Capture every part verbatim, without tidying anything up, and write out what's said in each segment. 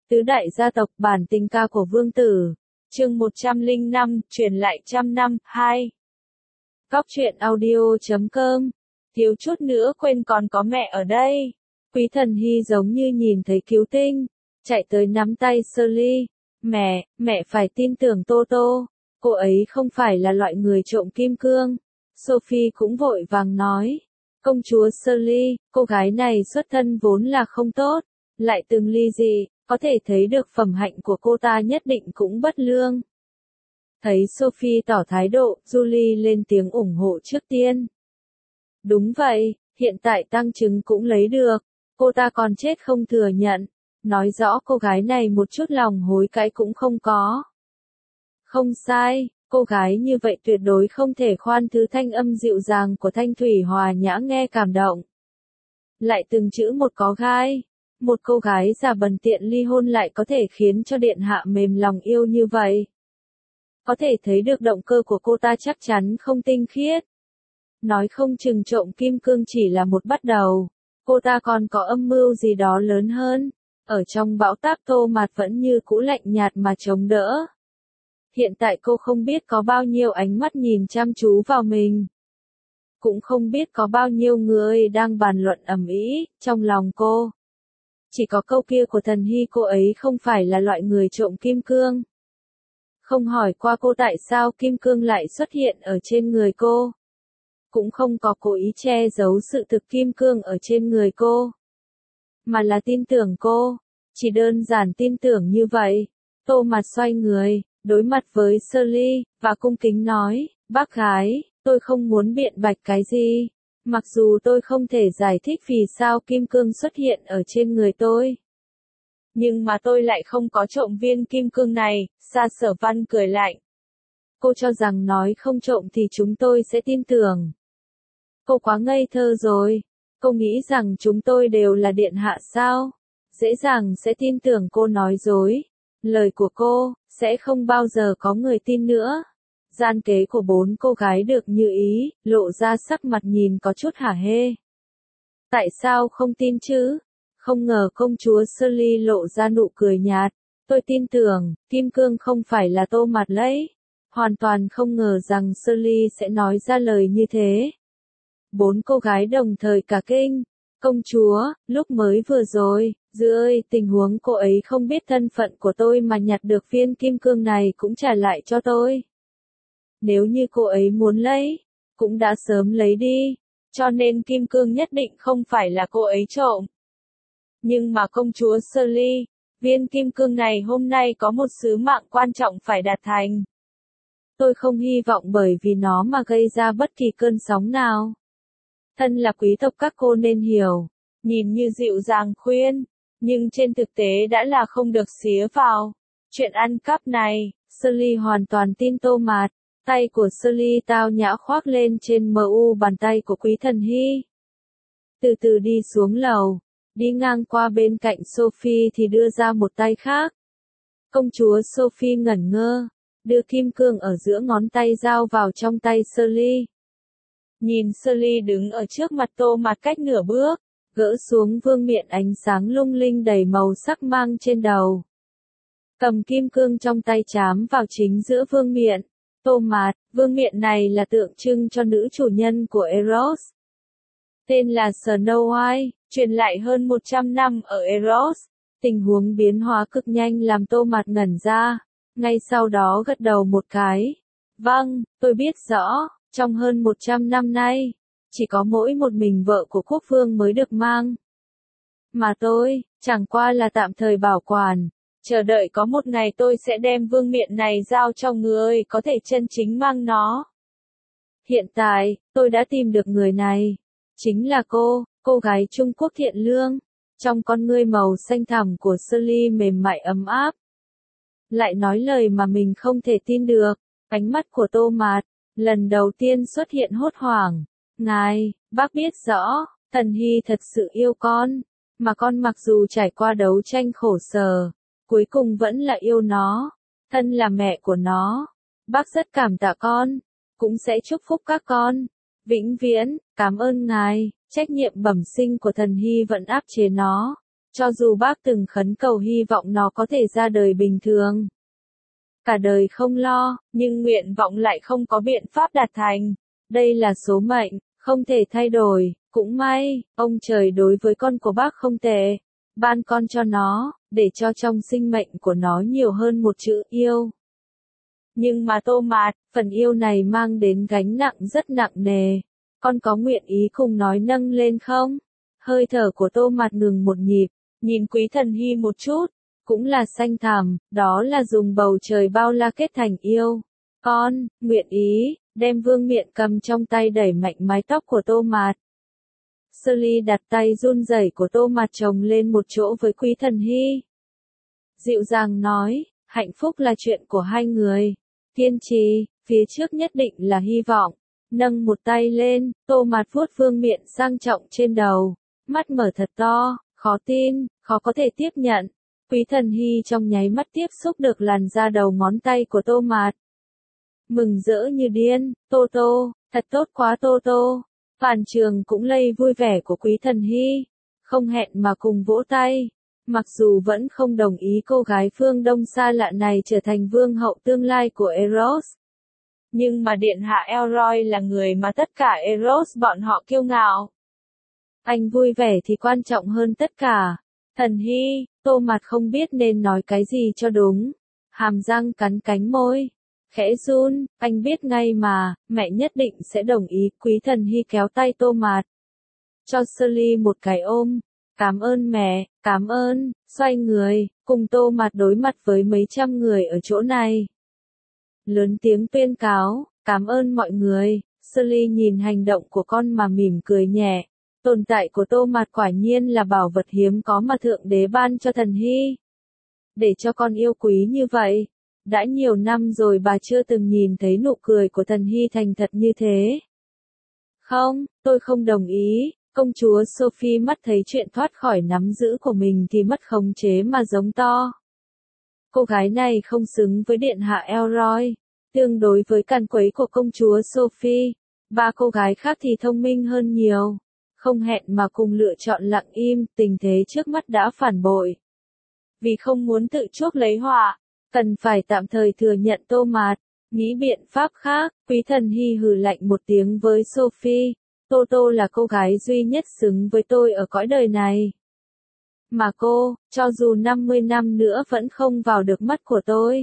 Tứ đại gia tộc bản tình ca của vương tử. Chương một trăm lẻ năm, truyền lại trăm năm, hai. Góc truyện audio chấm com. Thiếu chút nữa quên còn có mẹ ở đây. Quý Thần Hy giống như nhìn thấy cứu tinh, chạy tới nắm tay Shirley. Mẹ, mẹ phải tin tưởng Tô Tô. Cô ấy không phải là loại người trộm kim cương. Sophie cũng vội vàng nói. Công chúa Shirley, cô gái này xuất thân vốn là không tốt, lại từng ly dị, có thể thấy được phẩm hạnh của cô ta nhất định cũng bất lương. Thấy Sophie tỏ thái độ, Julie lên tiếng ủng hộ trước tiên. Đúng vậy, hiện tại tăng chứng cũng lấy được, cô ta còn chết không thừa nhận, nói rõ cô gái này một chút lòng hối cải cũng không có. Không sai, cô gái như vậy tuyệt đối không thể khoan thứ thanh âm dịu dàng của Thanh Thủy hòa nhã nghe cảm động. Lại từng chữ một có gai, một cô gái già bần tiện ly hôn lại có thể khiến cho điện hạ mềm lòng yêu như vậy. Có thể thấy được động cơ của cô ta chắc chắn không tinh khiết. Nói không chừng trộm kim cương chỉ là một bắt đầu, cô ta còn có âm mưu gì đó lớn hơn. Ở trong bão táp Tô Mạt vẫn như cũ lạnh nhạt mà chống đỡ. Hiện tại cô không biết có bao nhiêu ánh mắt nhìn chăm chú vào mình. Cũng không biết có bao nhiêu người đang bàn luận ầm ĩ trong lòng cô. Chỉ có câu kia của Thần Hy cô ấy không phải là loại người trộm kim cương. Không hỏi qua cô tại sao kim cương lại xuất hiện ở trên người cô. Cũng không có cố ý che giấu sự thực kim cương ở trên người cô. Mà là tin tưởng cô. Chỉ đơn giản tin tưởng như vậy. Tô Mạt xoay người, đối mặt với Shirley, và cung kính nói, bác gái, tôi không muốn biện bạch cái gì. Mặc dù tôi không thể giải thích vì sao kim cương xuất hiện ở trên người tôi. Nhưng mà tôi lại không có trộm viên kim cương này, Sa Sở Văn cười lạnh. Cô cho rằng nói không trộm thì chúng tôi sẽ tin tưởng. Cô quá ngây thơ rồi. Cô nghĩ rằng chúng tôi đều là điện hạ sao? Dễ dàng sẽ tin tưởng cô nói dối. Lời của cô, sẽ không bao giờ có người tin nữa. Gian kế của bốn cô gái được như ý, lộ ra sắc mặt nhìn có chút hả hê. Tại sao không tin chứ? Không ngờ công chúa Shirley lộ ra nụ cười nhạt. Tôi tin tưởng, kim cương không phải là Tô Mạt lấy. Hoàn toàn không ngờ rằng Shirley sẽ nói ra lời như thế. Bốn cô gái đồng thời cả kinh. Công chúa, lúc mới vừa rồi, dưới tình huống cô ấy không biết thân phận của tôi mà nhặt được viên kim cương này cũng trả lại cho tôi. Nếu như cô ấy muốn lấy, cũng đã sớm lấy đi, cho nên kim cương nhất định không phải là cô ấy trộm. Nhưng mà công chúa Shirley, viên kim cương này hôm nay có một sứ mạng quan trọng phải đạt thành. Tôi không hy vọng bởi vì nó mà gây ra bất kỳ cơn sóng nào. Thân là quý tộc các cô nên hiểu, nhìn như dịu dàng khuyên, nhưng trên thực tế đã là không được xía vào. Chuyện ăn cắp này, Shirley hoàn toàn tin Tô Mạt. Tay của Shirley tao nhã khoác lên trên mu bàn tay của Quý Thần Hy. Từ từ đi xuống lầu, đi ngang qua bên cạnh Sophie thì đưa ra một tay khác. Công chúa Sophie ngẩn ngơ, đưa kim cương ở giữa ngón tay giao vào trong tay Shirley. Nhìn Shirley đứng ở trước mặt Tô Mạt cách nửa bước, gỡ xuống vương miện ánh sáng lung linh đầy màu sắc mang trên đầu. Cầm kim cương trong tay chám vào chính giữa vương miện. Tô Mạt, vương miện này là tượng trưng cho nữ chủ nhân của Eros. Tên là Snow White, truyền lại hơn một trăm năm ở Eros. Tình huống biến hóa cực nhanh làm Tô Mạt ngẩn ra, ngay sau đó gật đầu một cái. Vâng, tôi biết rõ, trong hơn một trăm năm nay, chỉ có mỗi một mình vợ của quốc vương mới được mang. Mà tôi, chẳng qua là tạm thời bảo quản. Chờ đợi có một ngày tôi sẽ đem vương miện này giao cho người có thể chân chính mang nó. Hiện tại, tôi đã tìm được người này. Chính là cô, cô gái Trung Quốc thiện lương. Trong con ngươi màu xanh thẳm của Shirley mềm mại ấm áp. Lại nói lời mà mình không thể tin được. Ánh mắt của Tô Mạt, lần đầu tiên xuất hiện hốt hoảng. Ngài, bác biết rõ, Thần Hy thật sự yêu con. Mà con mặc dù trải qua đấu tranh khổ sở, cuối cùng vẫn là yêu nó. Thân là mẹ của nó. Bác rất cảm tạ con. Cũng sẽ chúc phúc các con. Vĩnh viễn, cảm ơn ngài. Trách nhiệm bẩm sinh của Thần Hy vẫn áp chế nó. Cho dù bác từng khấn cầu hy vọng nó có thể ra đời bình thường, cả đời không lo, nhưng nguyện vọng lại không có biện pháp đạt thành. Đây là số mệnh, không thể thay đổi. Cũng may, ông trời đối với con của bác không tệ, ban con cho nó, để cho trong sinh mệnh của nó nhiều hơn một chữ yêu. Nhưng mà Tô Mạt, phần yêu này mang đến gánh nặng rất nặng nề. Con có nguyện ý cùng nói nâng lên không? Hơi thở của Tô Mạt ngừng một nhịp, nhìn Quý Thần Hy một chút, cũng là xanh thẳm, đó là dùng bầu trời bao la kết thành yêu. Con, nguyện ý, đem vương miện cầm trong tay đẩy mạnh mái tóc của Tô Mạt. Shirley đặt tay run rẩy của Tô Mạt chồng lên một chỗ với Quý Thần Hy. Dịu dàng nói, hạnh phúc là chuyện của hai người. Kiên trì, phía trước nhất định là hy vọng. Nâng một tay lên, Tô Mạt vuốt vương miện sang trọng trên đầu. Mắt mở thật to, khó tin, khó có thể tiếp nhận. Quý Thần Hy trong nháy mắt tiếp xúc được làn da đầu ngón tay của Tô Mạt. Mừng rỡ như điên, Tô Tô, thật tốt quá Tô Tô. Toàn trường cũng lây vui vẻ của Quý Thần Hy, không hẹn mà cùng vỗ tay. Mặc dù vẫn không đồng ý cô gái phương Đông xa lạ này trở thành vương hậu tương lai của Eros. Nhưng mà Điện Hạ Elroy là người mà tất cả Eros bọn họ kiêu ngạo. Anh vui vẻ thì quan trọng hơn tất cả. Thần Hy, Tô Mạt không biết nên nói cái gì cho đúng. Hàm răng cắn cánh môi. Khẽ run, anh biết ngay mà, mẹ nhất định sẽ đồng ý. Quý Thần Hy kéo tay Tô Mạt, cho Shirley một cái ôm. Cảm ơn mẹ, cảm ơn, xoay người, cùng Tô Mạt đối mặt với mấy trăm người ở chỗ này. Lớn tiếng tuyên cáo, cảm ơn mọi người. Shirley nhìn hành động của con mà mỉm cười nhẹ. Tồn tại của Tô Mạt quả nhiên là bảo vật hiếm có mà Thượng Đế ban cho Thần Hy. Để cho con yêu quý như vậy. Đã nhiều năm rồi bà chưa từng nhìn thấy nụ cười của Thần Hy thành thật như thế. Không, tôi không đồng ý. Công chúa Sophie mắt thấy chuyện thoát khỏi nắm giữ của mình thì mất khống chế mà giống to. Cô gái này không xứng với Điện Hạ Elroy. Tương đối với càn quấy của công chúa Sophie, ba cô gái khác thì thông minh hơn nhiều. Không hẹn mà cùng lựa chọn lặng im, tình thế trước mắt đã phản bội. Vì không muốn tự chuốc lấy họa, cần phải tạm thời thừa nhận Tô Mạt. Nghĩ biện pháp khác, Quý Thần Hy hừ lạnh một tiếng với Sophie. Tô Tô là cô gái duy nhất xứng với tôi ở cõi đời này. Mà cô, cho dù năm mươi năm nữa vẫn không vào được mắt của tôi.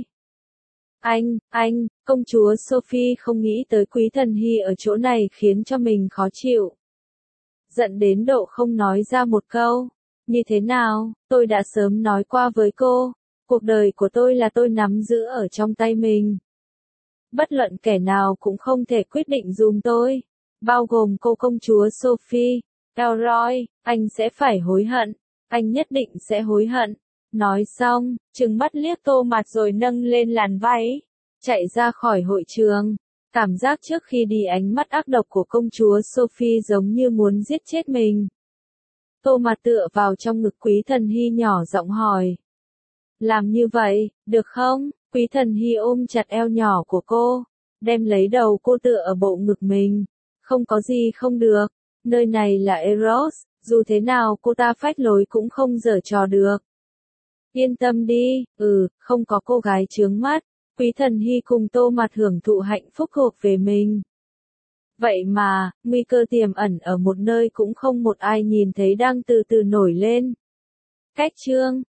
Anh, anh, công chúa Sophie không nghĩ tới Quý Thần Hy ở chỗ này khiến cho mình khó chịu. Giận đến độ không nói ra một câu. Như thế nào, tôi đã sớm nói qua với cô. Cuộc đời của tôi là tôi nắm giữ ở trong tay mình. Bất luận kẻ nào cũng không thể quyết định giùm tôi. Bao gồm cô công chúa Sophie. Elroy, anh sẽ phải hối hận. Anh nhất định sẽ hối hận. Nói xong, trừng mắt liếc Tô Mạt rồi nâng lên làn váy. Chạy ra khỏi hội trường. Cảm giác trước khi đi ánh mắt ác độc của công chúa Sophie giống như muốn giết chết mình. Tô Mạt tựa vào trong ngực Quý Thần Hy nhỏ giọng hỏi. Làm như vậy, được không? Quý Thần Hy ôm chặt eo nhỏ của cô, đem lấy đầu cô tựa ở bộ ngực mình. Không có gì không được, nơi này là Eros, dù thế nào cô ta phách lối cũng không giở trò được. Yên tâm đi, ừ, không có cô gái chướng mắt. Quý Thần Hy cùng Tô Mạt hưởng thụ hạnh phúc thuộc về mình. Vậy mà, nguy cơ tiềm ẩn ở một nơi cũng không một ai nhìn thấy đang từ từ nổi lên. Cách chương